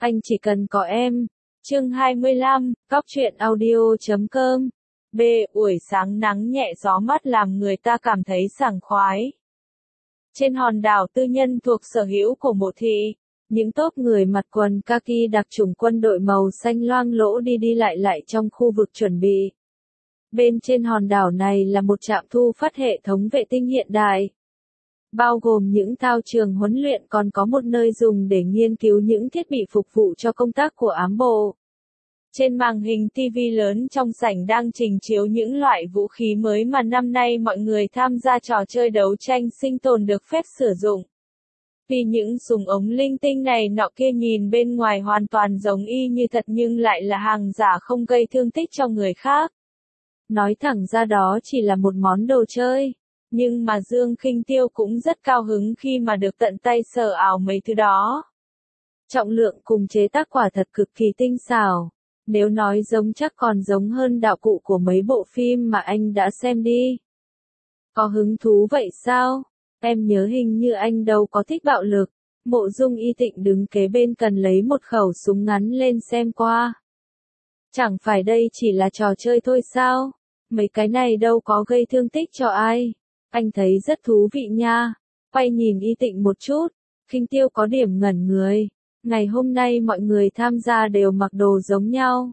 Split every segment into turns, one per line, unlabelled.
Anh chỉ cần có em. Chương 25, Cóc truyện audio.com. B. Buổi sáng nắng nhẹ gió mát làm người ta cảm thấy sảng khoái. Trên hòn đảo tư nhân thuộc sở hữu của Mộ Thị, những tốp người mặc quần kaki đặc chủng quân đội màu xanh loang lỗ đi đi lại trong khu vực chuẩn bị. Bên trên hòn đảo này là một trạm thu phát hệ thống vệ tinh hiện đại, bao gồm những thao trường huấn luyện, còn có một nơi dùng để nghiên cứu những thiết bị phục vụ cho công tác của ám bộ. Trên màn hình TV lớn trong sảnh đang trình chiếu những loại vũ khí mới mà năm nay mọi người tham gia trò chơi đấu tranh sinh tồn được phép sử dụng. Vì những súng ống linh tinh này nọ kia nhìn bên ngoài hoàn toàn giống y như thật nhưng lại là hàng giả không gây thương tích cho người khác. Nói thẳng ra đó chỉ là một món đồ chơi. Nhưng mà Dương Khinh Tiêu cũng rất cao hứng khi mà được tận tay sờ ảo mấy thứ đó. Trọng lượng cùng chế tác quả thật cực kỳ tinh xảo. Nếu nói giống chắc còn giống hơn đạo cụ của mấy bộ phim mà anh đã xem đi. Có hứng thú vậy sao? Em nhớ hình như anh đâu có thích bạo lực. Mộ Dung Y Tịnh đứng kế bên cần lấy một khẩu súng ngắn lên xem qua. Chẳng phải đây chỉ là trò chơi thôi sao? Mấy cái này đâu có gây thương tích cho ai. Anh thấy rất thú vị nha. Quay nhìn Y Tịnh một chút. Khinh Tiêu có điểm ngẩn người. Ngày hôm nay mọi người tham gia đều mặc đồ giống nhau.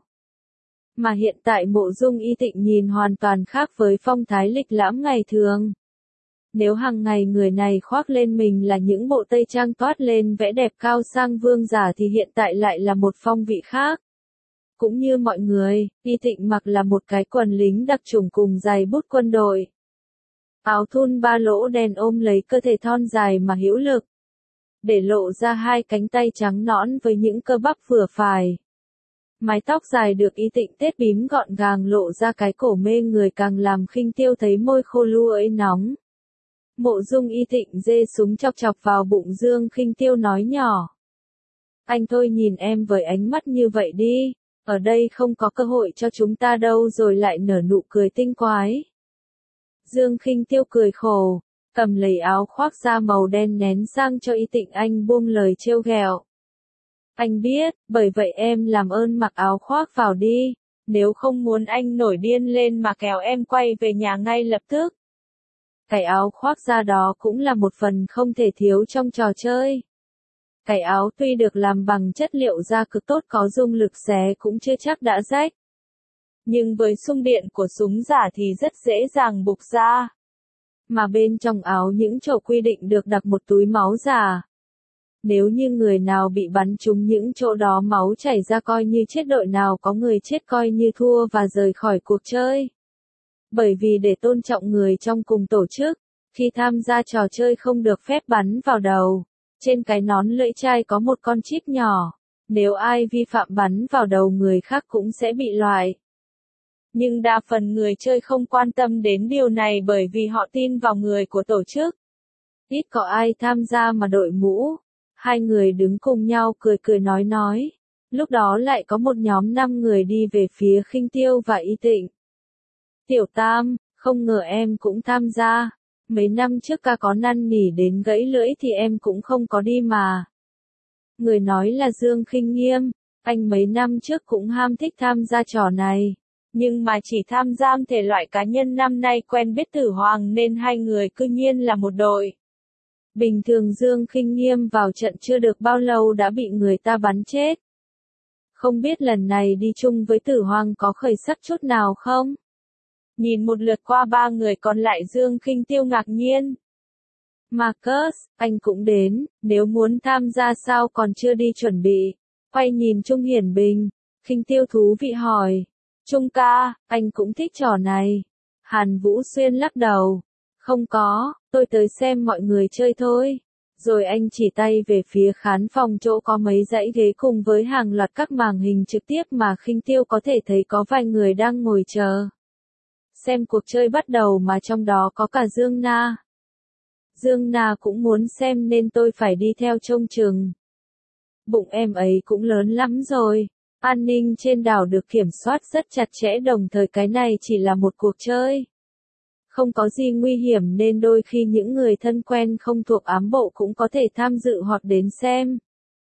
Mà hiện tại Mộ Dung Y Tịnh nhìn hoàn toàn khác với phong thái lịch lãm ngày thường. Nếu hàng ngày người này khoác lên mình là những bộ tây trang toát lên vẽ đẹp cao sang vương giả thì hiện tại lại là một phong vị khác. Cũng như mọi người, Y Tịnh mặc là một cái quần lính đặc chủng cùng giày bút quân đội. Áo thun ba lỗ đen ôm lấy cơ thể thon dài mà hữu lực, để lộ ra hai cánh tay trắng nõn với những cơ bắp vừa phải. Mái tóc dài được Y Tịnh tết bím gọn gàng lộ ra cái cổ mê người càng làm Khinh Tiêu thấy môi khô lưỡi nóng. Mộ Dung Y Tịnh giơ súng chọc chọc vào bụng Dương Khinh Tiêu nói nhỏ. Anh thôi nhìn em với ánh mắt như vậy đi, ở đây không có cơ hội cho chúng ta đâu, rồi lại nở nụ cười tinh quái. Dương Khinh Tiêu cười khổ, cầm lấy áo khoác da màu đen nén sang cho Y Tịnh, anh buông lời trêu ghẹo. Anh biết, bởi vậy em làm ơn mặc áo khoác vào đi, nếu không muốn anh nổi điên lên mà kéo em quay về nhà ngay lập tức. Cái áo khoác da đó cũng là một phần không thể thiếu trong trò chơi. Cái áo tuy được làm bằng chất liệu da cực tốt có dung lực xé cũng chưa chắc đã rách. Nhưng với xung điện của súng giả thì rất dễ dàng bục ra. Mà bên trong áo những chỗ quy định được đặt một túi máu giả. Nếu như người nào bị bắn trúng những chỗ đó máu chảy ra coi như chết, đội nào có người chết coi như thua và rời khỏi cuộc chơi. Bởi vì để tôn trọng người trong cùng tổ chức, khi tham gia trò chơi không được phép bắn vào đầu. Trên cái nón lưỡi chai có một con chip nhỏ. Nếu ai vi phạm bắn vào đầu người khác cũng sẽ bị loại. Nhưng đa phần người chơi không quan tâm đến điều này bởi vì họ tin vào người của tổ chức. Ít có ai tham gia mà đội mũ. Hai người đứng cùng nhau cười nói. Lúc đó lại có một nhóm 5 người đi về phía Khinh Tiêu và Y Tịnh. Tiểu Tam, không ngờ em cũng tham gia. Mấy năm trước ca có năn nỉ đến gãy lưỡi thì em cũng không có đi mà. Người nói là Dương Khinh Nghiêm, anh mấy năm trước cũng ham thích tham gia trò này. Nhưng mà chỉ tham gia thể loại cá nhân, năm nay quen biết Tử Hoàng nên hai người cư nhiên là một đội. Bình thường Dương Khinh Nghiêm vào trận chưa được bao lâu đã bị người ta bắn chết. Không biết lần này đi chung với Tử Hoàng có khởi sắc chút nào không? Nhìn một lượt qua ba người còn lại Dương Khinh Tiêu ngạc nhiên. Marcus, anh cũng đến, nếu muốn tham gia sao còn chưa đi chuẩn bị? Quay nhìn Trung Hiển Bình, Khinh Tiêu thú vị hỏi. Trung ca, anh cũng thích trò này. Hàn Vũ Xuyên lắc đầu. Không có, tôi tới xem mọi người chơi thôi. Rồi anh chỉ tay về phía khán phòng chỗ có mấy dãy ghế cùng với hàng loạt các màn hình trực tiếp mà Khinh Tiêu có thể thấy có vài người đang ngồi chờ. Xem cuộc chơi bắt đầu mà trong đó có cả Dương Na. Dương Na cũng muốn xem nên tôi phải đi theo trông chừng. Bụng em ấy cũng lớn lắm rồi. An ninh trên đảo được kiểm soát rất chặt chẽ, đồng thời cái này chỉ là một cuộc chơi. Không có gì nguy hiểm nên đôi khi những người thân quen không thuộc ám bộ cũng có thể tham dự hoặc đến xem.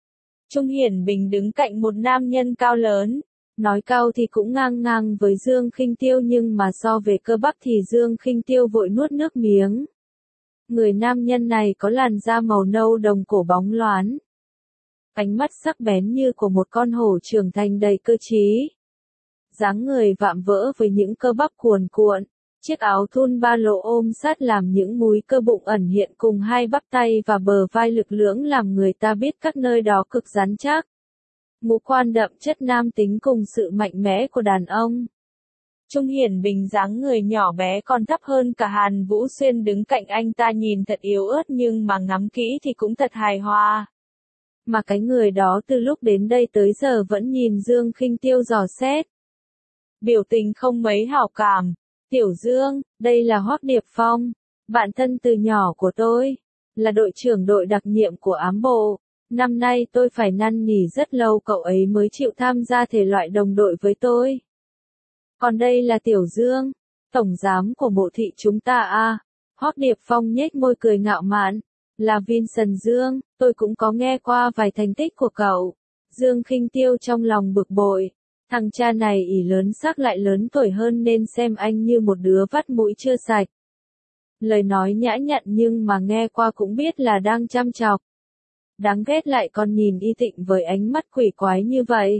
Trung Hiển Bình đứng cạnh một nam nhân cao lớn. Nói cao thì cũng ngang ngang với Dương Khinh Tiêu nhưng mà so về cơ bắp thì Dương Khinh Tiêu vội nuốt nước miếng. Người nam nhân này có làn da màu nâu đồng cổ bóng loáng. Ánh mắt sắc bén như của một con hổ trưởng thành đầy cơ trí. Dáng người vạm vỡ với những cơ bắp cuồn cuộn. Chiếc áo thun ba lỗ ôm sát làm những múi cơ bụng ẩn hiện cùng hai bắp tay và bờ vai lực lưỡng làm người ta biết các nơi đó cực rắn chắc. Ngũ quan đậm chất nam tính cùng sự mạnh mẽ của đàn ông. Trung Hiển Bình dáng người nhỏ bé còn thấp hơn cả Hàn Vũ Xuyên đứng cạnh anh ta nhìn thật yếu ớt nhưng mà ngắm kỹ thì cũng thật hài hòa. Mà cái người đó từ lúc đến đây tới giờ vẫn nhìn Dương Khinh Tiêu dò xét. Biểu tình không mấy hảo cảm. Tiểu Dương, đây là Hoắc Điệp Phong, bạn thân từ nhỏ của tôi, là đội trưởng đội đặc nhiệm của ám bộ. Năm nay tôi phải năn nỉ rất lâu cậu ấy mới chịu tham gia thể loại đồng đội với tôi. Còn đây là Tiểu Dương, tổng giám của bộ thị chúng ta à. Hoắc Điệp Phong nhếch môi cười ngạo mạn. Là Vincent Dương, tôi cũng có nghe qua vài thành tích của cậu. Dương Khinh Tiêu trong lòng bực bội. Thằng cha này ỷ lớn xác lại lớn tuổi hơn nên xem anh như một đứa vắt mũi chưa sạch. Lời nói nhã nhặn nhưng mà nghe qua cũng biết là đang chăm chọc. Đáng ghét lại còn nhìn Y Tịnh với ánh mắt quỷ quái như vậy.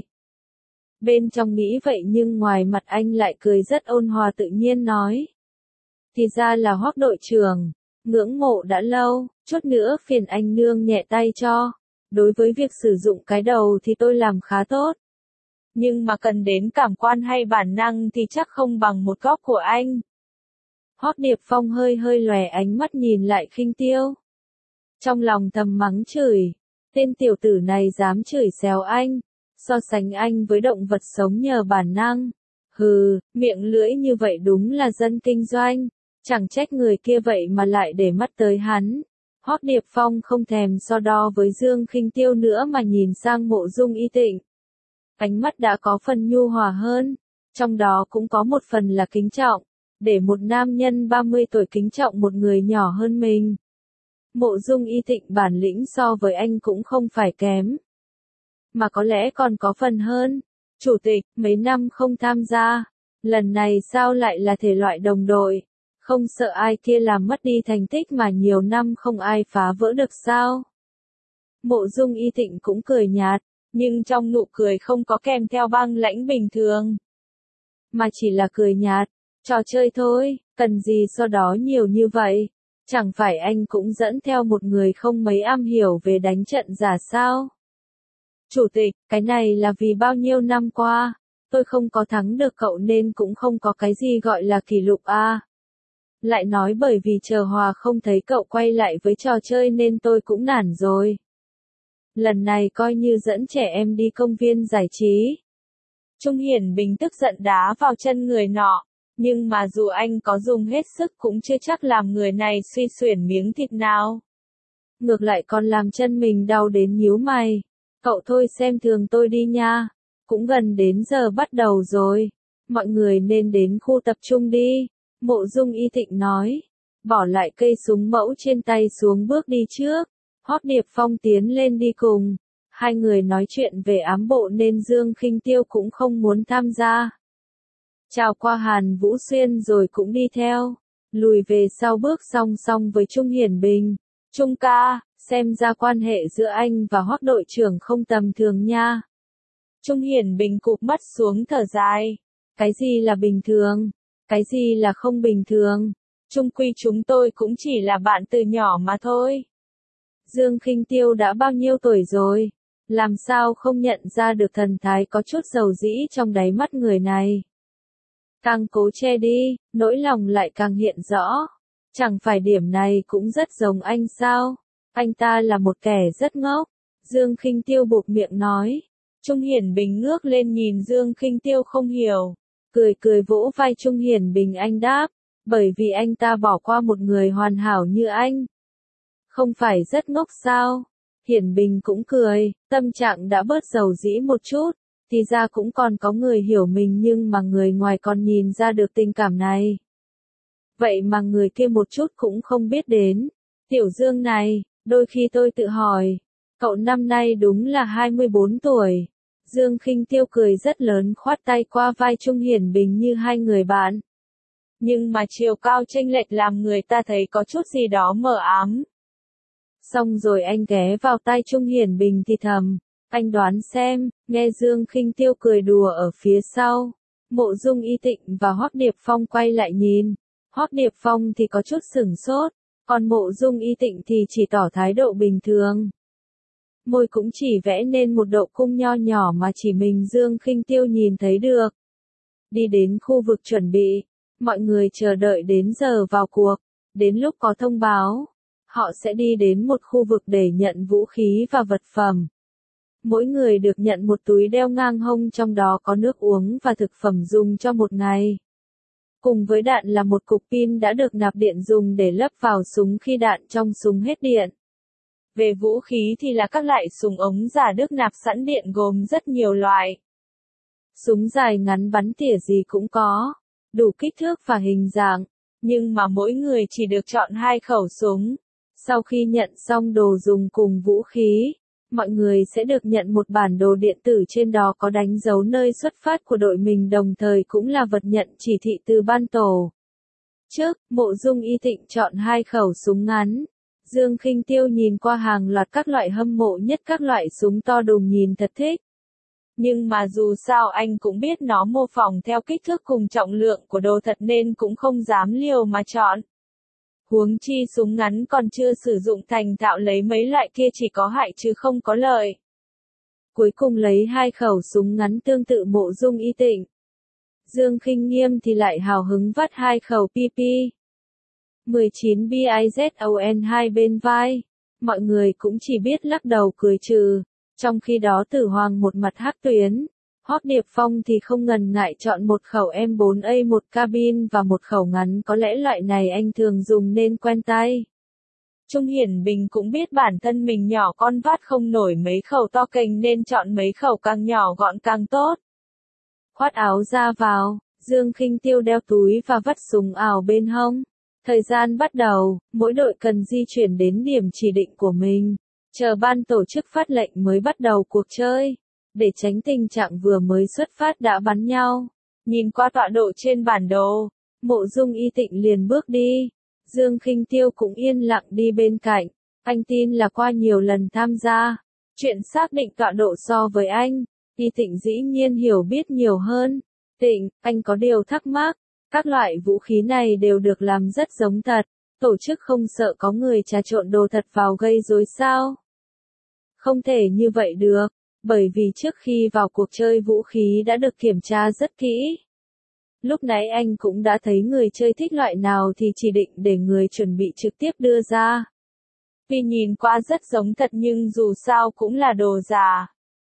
Bên trong nghĩ vậy nhưng ngoài mặt anh lại cười rất ôn hòa tự nhiên nói. Thì ra là Hoắc đội trưởng, ngưỡng mộ đã lâu, chút nữa phiền anh nương nhẹ tay cho. Đối với việc sử dụng cái đầu thì tôi làm khá tốt. Nhưng mà cần đến cảm quan hay bản năng thì chắc không bằng một góc của anh. Hoắc Điệp Phong hơi lòe ánh mắt nhìn lại Khinh Tiêu. Trong lòng thầm mắng chửi, tên tiểu tử này dám chửi xéo anh, so sánh anh với động vật sống nhờ bản năng. Hừ, miệng lưỡi như vậy đúng là dân kinh doanh, chẳng trách người kia vậy mà lại để mắt tới hắn. Hoắc Điệp Phong không thèm so đo với Dương Khinh Tiêu nữa mà nhìn sang Mộ Dung Y Tịnh. Ánh mắt đã có phần nhu hòa hơn, trong đó cũng có một phần là kính trọng, để một nam nhân 30 tuổi kính trọng một người nhỏ hơn mình. Mộ Dung Y Tịnh bản lĩnh so với anh cũng không phải kém, mà có lẽ còn có phần hơn. Chủ tịch, mấy năm không tham gia, lần này sao lại là thể loại đồng đội, không sợ ai kia làm mất đi thành tích mà nhiều năm không ai phá vỡ được sao? Mộ Dung Y Tịnh cũng cười nhạt. Nhưng trong nụ cười không có kèm theo băng lãnh bình thường. Mà chỉ là cười nhạt, trò chơi thôi, cần gì so đó nhiều như vậy. Chẳng phải anh cũng dẫn theo một người không mấy am hiểu về đánh trận giả sao? Chủ tịch, cái này là vì bao nhiêu năm qua, tôi không có thắng được cậu nên cũng không có cái gì gọi là kỷ lục à. Lại nói bởi vì chờ hòa không thấy cậu quay lại với trò chơi nên tôi cũng nản rồi. Lần này coi như dẫn trẻ em đi công viên giải trí. Trung Hiển Bình tức giận đá vào chân người nọ, nhưng mà dù anh có dùng hết sức cũng chưa chắc làm người này suy xuyển miếng thịt nào. Ngược lại còn làm chân mình đau đến nhíu mày. Cậu thôi xem thường tôi đi nha. Cũng gần đến giờ bắt đầu rồi. Mọi người nên đến khu tập trung đi. Mộ Dung Y Tịnh nói. Bỏ lại cây súng mẫu trên tay xuống bước đi trước. Hoắc Điệp Phong tiến lên đi cùng. Hai người nói chuyện về ám bộ nên Dương Khinh Tiêu cũng không muốn tham gia. Chào qua Hàn Vũ Xuyên rồi cũng đi theo. Lùi về sau bước song song với Trung Hiển Bình. Trung ca, xem ra quan hệ giữa anh và Hoắc đội trưởng không tầm thường nha. Trung Hiển Bình cụp mắt xuống thở dài. Cái gì là bình thường? Cái gì là không bình thường? Chung quy chúng tôi cũng chỉ là bạn từ nhỏ mà thôi. Dương Khinh Tiêu đã bao nhiêu tuổi rồi? Làm sao không nhận ra được thần thái có chút dầu dĩ trong đáy mắt người này? Càng cố che đi, nỗi lòng lại càng hiện rõ. Chẳng phải điểm này cũng rất giống anh sao? Anh ta là một kẻ rất ngốc. Dương Khinh Tiêu buột miệng nói. Trung Hiển Bình ngước lên nhìn Dương Khinh Tiêu không hiểu. Cười vỗ vai Trung Hiển Bình anh đáp. Bởi vì anh ta bỏ qua một người hoàn hảo như anh. Không phải rất ngốc sao? Hiển Bình cũng cười, tâm trạng đã bớt dầu dĩ một chút, thì ra cũng còn có người hiểu mình nhưng mà người ngoài còn nhìn ra được tình cảm này. Vậy mà người kia một chút cũng không biết đến. Tiểu Dương này, đôi khi tôi tự hỏi, Cậu năm nay đúng là 24 tuổi. Dương Khinh Tiêu cười rất lớn khoát tay qua vai Trung Hiển Bình như hai người bạn. Nhưng mà chiều cao chênh lệch làm người ta thấy có chút gì đó mờ ám. Xong rồi anh ghé vào tai Trung Hiển Bình thì thầm, anh đoán xem, nghe Dương Khinh Tiêu cười đùa ở phía sau. Mộ Dung Y Tịnh và Hoắc Điệp Phong quay lại nhìn. Hoắc Điệp Phong thì có chút sửng sốt, còn Mộ Dung Y Tịnh thì chỉ tỏ thái độ bình thường. Môi cũng chỉ vẽ nên một độ cung nho nhỏ mà chỉ mình Dương Khinh Tiêu nhìn thấy được. Đi đến khu vực chuẩn bị, mọi người chờ đợi đến giờ vào cuộc, đến lúc có thông báo, họ sẽ đi đến một khu vực để nhận vũ khí và vật phẩm. Mỗi người được nhận một túi đeo ngang hông trong đó có nước uống và thực phẩm dùng cho một ngày. Cùng với đạn là một cục pin đã được nạp điện dùng để lắp vào súng khi đạn trong súng hết điện. Về vũ khí thì là các loại súng ống giả Đức nạp sẵn điện gồm rất nhiều loại. Súng dài ngắn bắn tỉa gì cũng có, đủ kích thước và hình dạng, nhưng mà mỗi người chỉ được chọn 2 khẩu súng. Sau khi nhận xong đồ dùng cùng vũ khí, mọi người sẽ được nhận một bản đồ điện tử trên đó có đánh dấu nơi xuất phát của đội mình đồng thời cũng là vật nhận chỉ thị từ ban tổ. Trước, Mộ Dung Y Tịnh chọn 2 khẩu súng ngắn. Dương Khinh Tiêu nhìn qua hàng loạt các loại hâm mộ nhất các loại súng to đùng nhìn thật thích. Nhưng mà dù sao anh cũng biết nó mô phỏng theo kích thước cùng trọng lượng của đồ thật nên cũng không dám liều mà chọn. Huống chi súng ngắn còn chưa sử dụng thành thạo lấy mấy loại kia chỉ có hại chứ không có lợi. Cuối cùng lấy 2 khẩu súng ngắn tương tự Mộ Dung Y Tịnh. Dương Khinh Nghiêm thì lại hào hứng vắt 2 khẩu PP. 19 BIZON hai bên vai. Mọi người cũng chỉ biết lắc đầu cười trừ. Trong khi đó Tử Hoàng một mặt hắc tuyến. Hoắc Điệp Phong thì không ngần ngại chọn một khẩu M4A1 cabin và một khẩu ngắn có lẽ loại này anh thường dùng nên quen tay. Trung Hiển Bình cũng biết bản thân mình nhỏ con vắt không nổi mấy khẩu to kềnh nên chọn mấy khẩu càng nhỏ gọn càng tốt. Khoác áo ra vào, Dương Khinh Tiêu đeo túi và vắt súng ảo bên hông. Thời gian bắt đầu, mỗi đội cần di chuyển đến điểm chỉ định của mình. Chờ ban tổ chức phát lệnh mới bắt đầu cuộc chơi. Để tránh tình trạng vừa mới xuất phát đã bắn nhau. Nhìn qua tọa độ trên bản đồ, Mộ Dung Y Tịnh liền bước đi. Dương Khinh Tiêu cũng yên lặng đi bên cạnh. Anh tin là qua nhiều lần tham gia. Chuyện xác định tọa độ so với anh, Y Tịnh dĩ nhiên hiểu biết nhiều hơn. Tịnh, anh có điều thắc mắc. Các loại vũ khí này đều được làm rất giống thật. Tổ chức không sợ có người trà trộn đồ thật vào gây rối sao? Không thể như vậy được. Bởi vì trước khi vào cuộc chơi vũ khí đã được kiểm tra rất kỹ. Lúc nãy anh cũng đã thấy người chơi thích loại nào thì chỉ định để người chuẩn bị trực tiếp đưa ra. Vì nhìn qua rất giống thật nhưng dù sao cũng là đồ giả.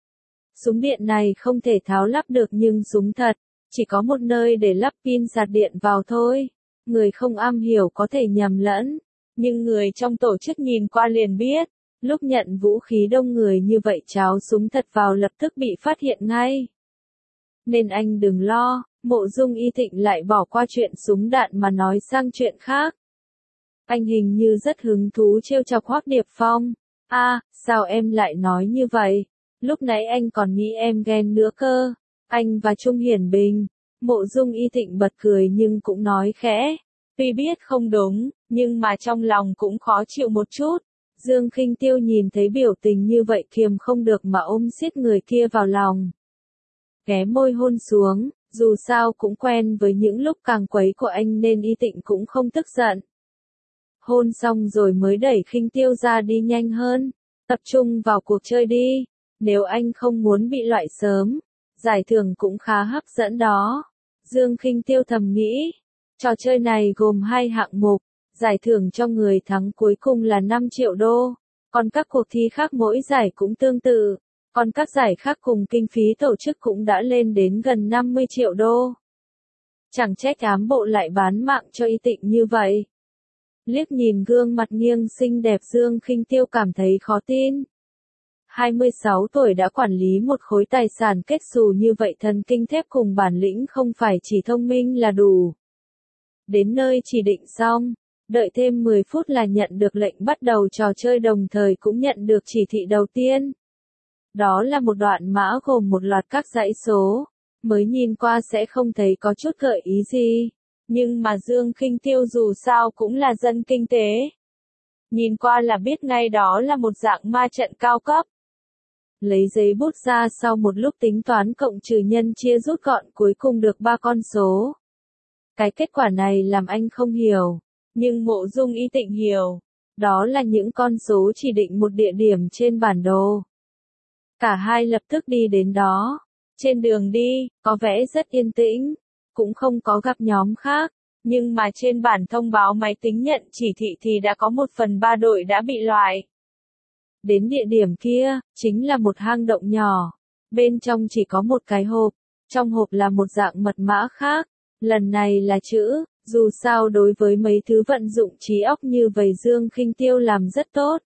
Súng điện này không thể tháo lắp được nhưng súng thật, chỉ có một nơi để lắp pin sạc điện vào thôi. Người không am hiểu có thể nhầm lẫn, nhưng người trong tổ chức nhìn qua liền biết. Lúc nhận vũ khí đông người như vậy cháo súng thật vào lập tức bị phát hiện ngay. Nên anh đừng lo, Mộ Dung Y Tịnh lại bỏ qua chuyện súng đạn mà nói sang chuyện khác. Anh hình như rất hứng thú trêu chọc Hoắc Điệp Phong. Sao em lại nói như vậy? Lúc nãy anh còn nghĩ em ghen nữa cơ. Anh và Trung Hiển Bình. Mộ Dung Y Tịnh bật cười nhưng cũng nói khẽ. Tuy biết không đúng, nhưng mà trong lòng cũng khó chịu một chút. Dương Khinh Tiêu nhìn thấy biểu tình như vậy kiềm không được mà ôm siết người kia vào lòng. Ghé môi hôn xuống, dù sao cũng quen với những lúc càng quấy của anh nên Y Tịnh cũng không tức giận. Hôn xong rồi mới đẩy Khinh Tiêu ra đi nhanh hơn, tập trung vào cuộc chơi đi, nếu anh không muốn bị loại sớm, giải thưởng cũng khá hấp dẫn đó. Dương Khinh Tiêu thầm nghĩ, trò chơi này gồm 2 hạng mục. Giải thưởng cho người thắng cuối cùng là 5 triệu đô, còn các cuộc thi khác mỗi giải cũng tương tự, còn các giải khác cùng kinh phí tổ chức cũng đã lên đến gần 50 triệu đô. Chẳng trách ám bộ lại bán mạng cho Y Tịnh như vậy. Liếc nhìn gương mặt nghiêng xinh đẹp Dương Khinh Tiêu cảm thấy khó tin. 26 tuổi đã quản lý một khối tài sản kết xù như vậy thần kinh thép cùng bản lĩnh không phải chỉ thông minh là đủ. Đến nơi chỉ định xong, Đợi thêm 10 phút là nhận được lệnh bắt đầu trò chơi đồng thời cũng nhận được chỉ thị đầu tiên. Đó là một đoạn mã gồm một loạt các dãy số, mới nhìn qua sẽ không thấy có chút gợi ý gì. Nhưng mà Dương Khinh Tiêu dù sao cũng là dân kinh tế. Nhìn qua là biết ngay đó là một dạng ma trận cao cấp. Lấy giấy bút ra sau một lúc tính toán cộng trừ nhân chia rút gọn cuối cùng được 3 con số. Cái kết quả này làm anh không hiểu, nhưng Mộ Dung Y Tịnh hiểu. Đó là những con số chỉ định một địa điểm trên bản đồ. Cả hai lập tức đi đến đó. Trên đường đi, có vẻ rất yên tĩnh, cũng không có gặp nhóm khác. Nhưng mà trên bản thông báo máy tính nhận chỉ thị thì đã có 1/3 đội đã bị loại. Đến địa điểm kia, chính là một hang động nhỏ. Bên trong chỉ có một cái hộp. Trong hộp là một dạng mật mã khác. Lần này là chữ, dù sao đối với mấy thứ vận dụng trí óc như vậy Dương Khinh Tiêu làm rất tốt.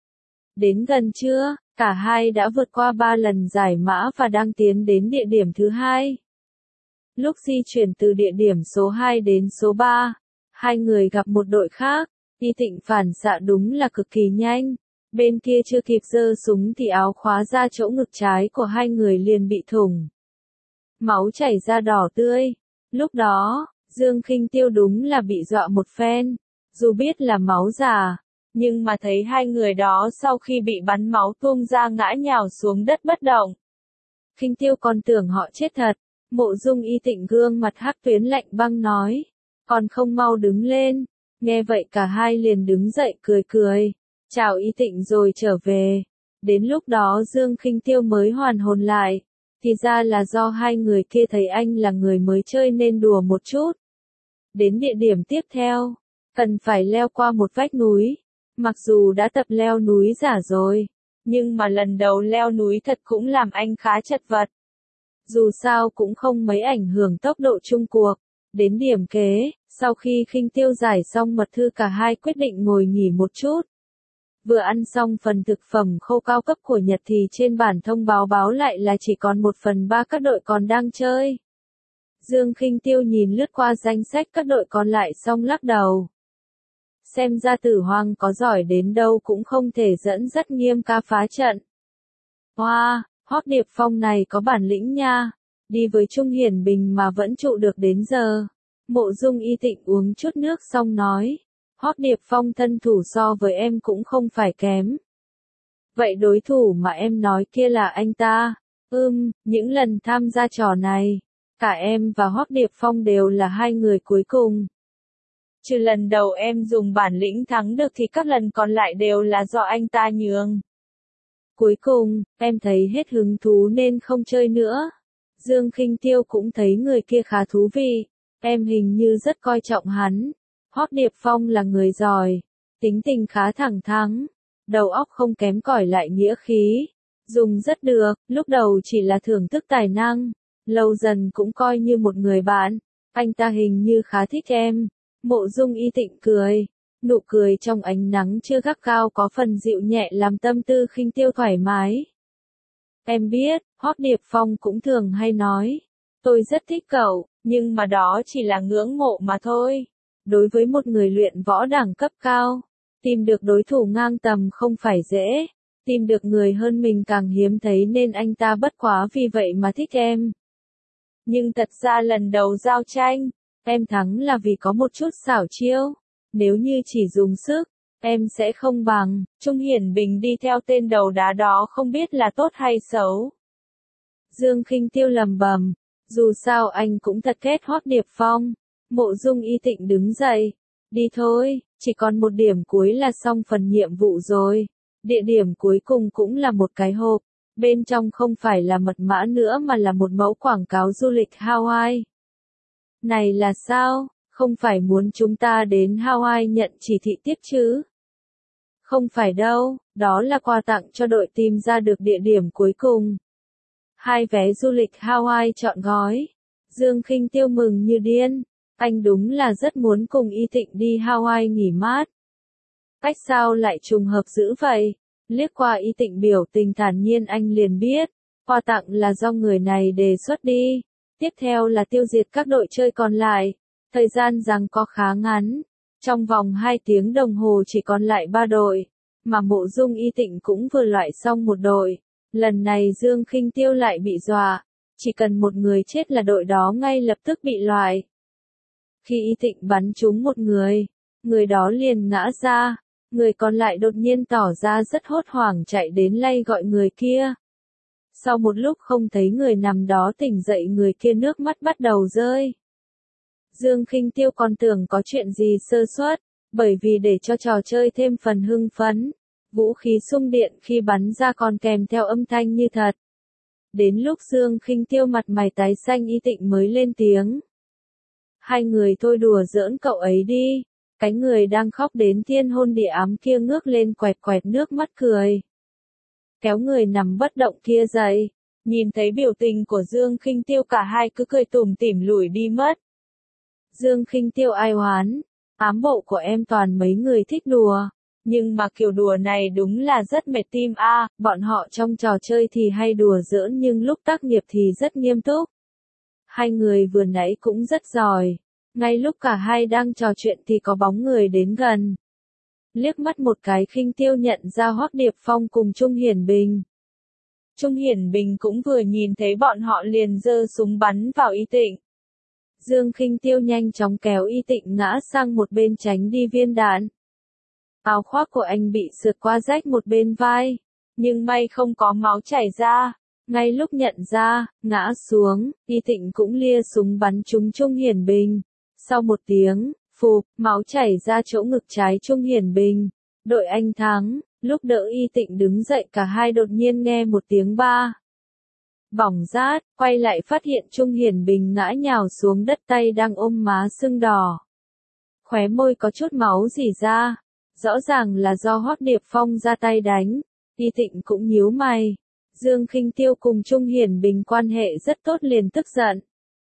Đến gần trưa, cả hai đã vượt qua 3 lần giải mã và đang tiến đến địa điểm thứ 2. Lúc di chuyển từ địa điểm số 2 đến số 3, hai người gặp một đội khác. Y Tịnh phản xạ đúng là cực kỳ nhanh. Bên kia chưa kịp giơ súng thì áo khóa ra chỗ ngực trái của hai người liền bị thủng. Máu chảy ra đỏ tươi. Lúc đó, Dương Khinh Tiêu đúng là bị dọa một phen. Dù biết là máu giả, nhưng mà thấy hai người đó sau khi bị bắn máu tuôn ra ngã nhào xuống đất bất động. Khinh Tiêu còn tưởng họ chết thật. Mộ Dung Y Tịnh gương mặt hắc tuyến lạnh băng nói. Còn không mau đứng lên. Nghe vậy cả hai liền đứng dậy cười cười. Chào Y Tịnh rồi trở về. Đến lúc đó Dương Khinh Tiêu mới hoàn hồn lại. Thì ra là do hai người kia thấy anh là người mới chơi nên đùa một chút. Đến địa điểm tiếp theo, cần phải leo qua một vách núi. Mặc dù đã tập leo núi giả rồi, nhưng mà lần đầu leo núi thật cũng làm anh khá chật vật. Dù sao cũng không mấy ảnh hưởng tốc độ chung cuộc. Đến điểm kế, sau khi Khinh Tiêu giải xong mật thư cả hai quyết định ngồi nghỉ một chút. Vừa ăn xong phần thực phẩm khô cao cấp của Nhật thì trên bản thông báo báo lại là chỉ còn 1/3 các đội còn đang chơi. Dương Khinh Tiêu nhìn lướt qua danh sách các đội còn lại xong lắc đầu. Xem ra Tử Hoàng có giỏi đến đâu cũng không thể dẫn dắt Nghiêm ca phá trận. Hoa, Hoắc Điệp Phong này có bản lĩnh nha, đi với Trung Hiển Bình mà vẫn trụ được đến giờ. Mộ Dung Y Tịnh uống chút nước xong nói. Hoắc Điệp Phong thân thủ so với em cũng không phải kém. Vậy đối thủ mà em nói kia là anh ta? Những lần tham gia trò này, cả em và Hoắc Điệp Phong đều là hai người cuối cùng. Trừ lần đầu em dùng bản lĩnh thắng được thì các lần còn lại đều là do anh ta nhường. Cuối cùng, em thấy hết hứng thú nên không chơi nữa. Dương Khinh Tiêu cũng thấy người kia khá thú vị. Em hình như rất coi trọng hắn. Hoắc Điệp Phong là người giỏi, tính tình khá thẳng thắn, đầu óc không kém cỏi lại nghĩa khí, dùng rất được, lúc đầu chỉ là thưởng thức tài năng, lâu dần cũng coi như một người bạn, anh ta hình như khá thích em. Mộ Dung Y Tịnh cười, nụ cười trong ánh nắng chưa gắt gao có phần dịu nhẹ làm tâm tư Khinh Tiêu thoải mái. Em biết, Hoắc Điệp Phong cũng thường hay nói, tôi rất thích cậu, nhưng mà đó chỉ là ngưỡng mộ mà thôi. Đối với một người luyện võ đẳng cấp cao, tìm được đối thủ ngang tầm không phải dễ, tìm được người hơn mình càng hiếm thấy nên anh ta bất quá vì vậy mà thích em. Nhưng thật ra lần đầu giao tranh, em thắng là vì có một chút xảo chiêu, nếu như chỉ dùng sức, em sẽ không bằng. Trung Hiển Bình đi theo tên đầu đá đó không biết là tốt hay xấu. Dương Khinh Tiêu lầm bầm, dù sao anh cũng thật ghét Hoắc Điệp Phong. Mộ Dung Y Tịnh đứng dậy. Đi thôi, chỉ còn một điểm cuối là xong phần nhiệm vụ rồi. Địa điểm cuối cùng cũng là một cái hộp. Bên trong không phải là mật mã nữa mà là một mẫu quảng cáo du lịch Hawaii. Này là sao? Không phải muốn chúng ta đến Hawaii nhận chỉ thị tiếp chứ? Không phải đâu, đó là quà tặng cho đội tìm ra được địa điểm cuối cùng. 2 vé du lịch Hawaii trọn gói. Dương Khinh Tiêu mừng như điên. Anh đúng là rất muốn cùng Y Tịnh đi Hawaii nghỉ mát. Cách sao lại trùng hợp dữ vậy? Liếc qua Y Tịnh biểu tình thản nhiên anh liền biết, quà tặng là do người này đề xuất đi. Tiếp theo là tiêu diệt các đội chơi còn lại. Thời gian giằng co khá ngắn, Trong vòng 2 tiếng đồng hồ chỉ còn lại 3 đội, mà Mộ Dung Y Tịnh cũng vừa loại xong một đội. Lần này Dương Khinh Tiêu lại bị dọa, chỉ cần một người chết là đội đó ngay lập tức bị loại. Khi Y Tịnh bắn trúng một người đó liền ngã ra, người còn lại đột nhiên tỏ ra rất hốt hoảng chạy đến lay gọi người kia. Sau một lúc không thấy người nằm đó tỉnh dậy, người kia nước mắt bắt đầu rơi. Dương Khinh Tiêu còn tưởng có chuyện gì sơ suất, bởi vì để cho trò chơi thêm phần hưng phấn, vũ khí xung điện khi bắn ra còn kèm theo âm thanh như thật. Đến lúc Dương Khinh Tiêu mặt mày tái xanh, Y Tịnh mới lên tiếng. Hai người thôi đùa giỡn cậu ấy đi. Cái người đang khóc đến thiên hôn địa ám kia ngước lên quẹt quẹt nước mắt cười. Kéo người nằm bất động kia dậy. Nhìn thấy biểu tình của Dương Khinh Tiêu, cả hai cứ cười tủm tỉm lủi đi mất. Dương Khinh Tiêu ai oán. Ám bộ của em toàn mấy người thích đùa. Nhưng mà kiểu đùa này đúng là rất mệt tim a. Bọn họ trong trò chơi thì hay đùa giỡn nhưng lúc tác nghiệp thì rất nghiêm túc. Hai người vừa nãy cũng rất giỏi. Ngay lúc cả hai đang trò chuyện thì có bóng người đến gần. Liếc mắt một cái, Khinh Tiêu nhận ra Hoắc Điệp Phong cùng Trung Hiển Bình. Trung Hiển Bình cũng vừa nhìn thấy bọn họ liền giơ súng bắn vào Y Tịnh. Dương Khinh Tiêu nhanh chóng kéo Y Tịnh ngã sang một bên tránh đi viên đạn. Áo khoác của anh bị sượt qua rách một bên vai, nhưng may không có máu chảy ra. Ngay lúc nhận ra, ngã xuống, Y Tịnh cũng lia súng bắn trúng Trung Hiển Bình. Sau một tiếng, phụp, máu chảy ra chỗ ngực trái Trung Hiển Bình. Đội anh thắng, lúc đỡ Y Tịnh đứng dậy cả hai đột nhiên nghe một tiếng ba. Bỏng rát, quay lại phát hiện Trung Hiển Bình ngã nhào xuống đất, tay đang ôm má sưng đỏ. Khóe môi có chút máu rỉ ra, rõ ràng là do Hoắc Điệp Phong ra tay đánh. Y Tịnh cũng nhíu mày. Dương Khinh Tiêu cùng Trung Hiển Bình quan hệ rất tốt liền tức giận.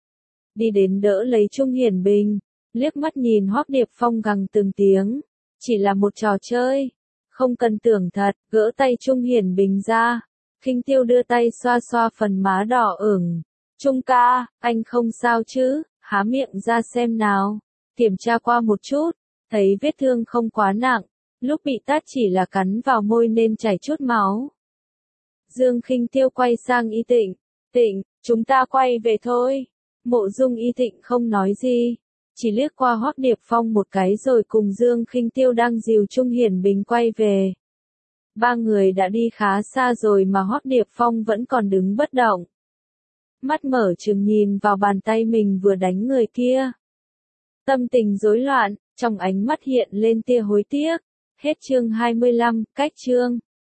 Đi đến đỡ lấy Trung Hiển Bình, liếc mắt nhìn Hoắc Điệp Phong gằn từng tiếng. Chỉ là một trò chơi, không cần tưởng thật, gỡ tay Trung Hiển Bình ra. Khinh Tiêu đưa tay xoa xoa phần má đỏ ửng. Trung ca, anh không sao chứ, há miệng ra xem nào. Kiểm tra qua một chút, thấy vết thương không quá nặng, lúc bị tát chỉ là cắn vào môi nên chảy chút máu. Dương Khinh Tiêu quay sang Y Tịnh. Tịnh, chúng ta quay về thôi. Mộ Dung Y Tịnh không nói gì, chỉ liếc qua Hoắc Điệp Phong một cái rồi cùng Dương Khinh Tiêu đang dìu Trung Hiển Bình quay về. Ba người đã đi khá xa rồi mà Hoắc Điệp Phong vẫn còn đứng bất động. Mắt mở trừng nhìn vào bàn tay mình vừa đánh người kia. Tâm tình rối loạn, trong ánh mắt hiện lên tia hối tiếc. Hết chương 25, cách chương.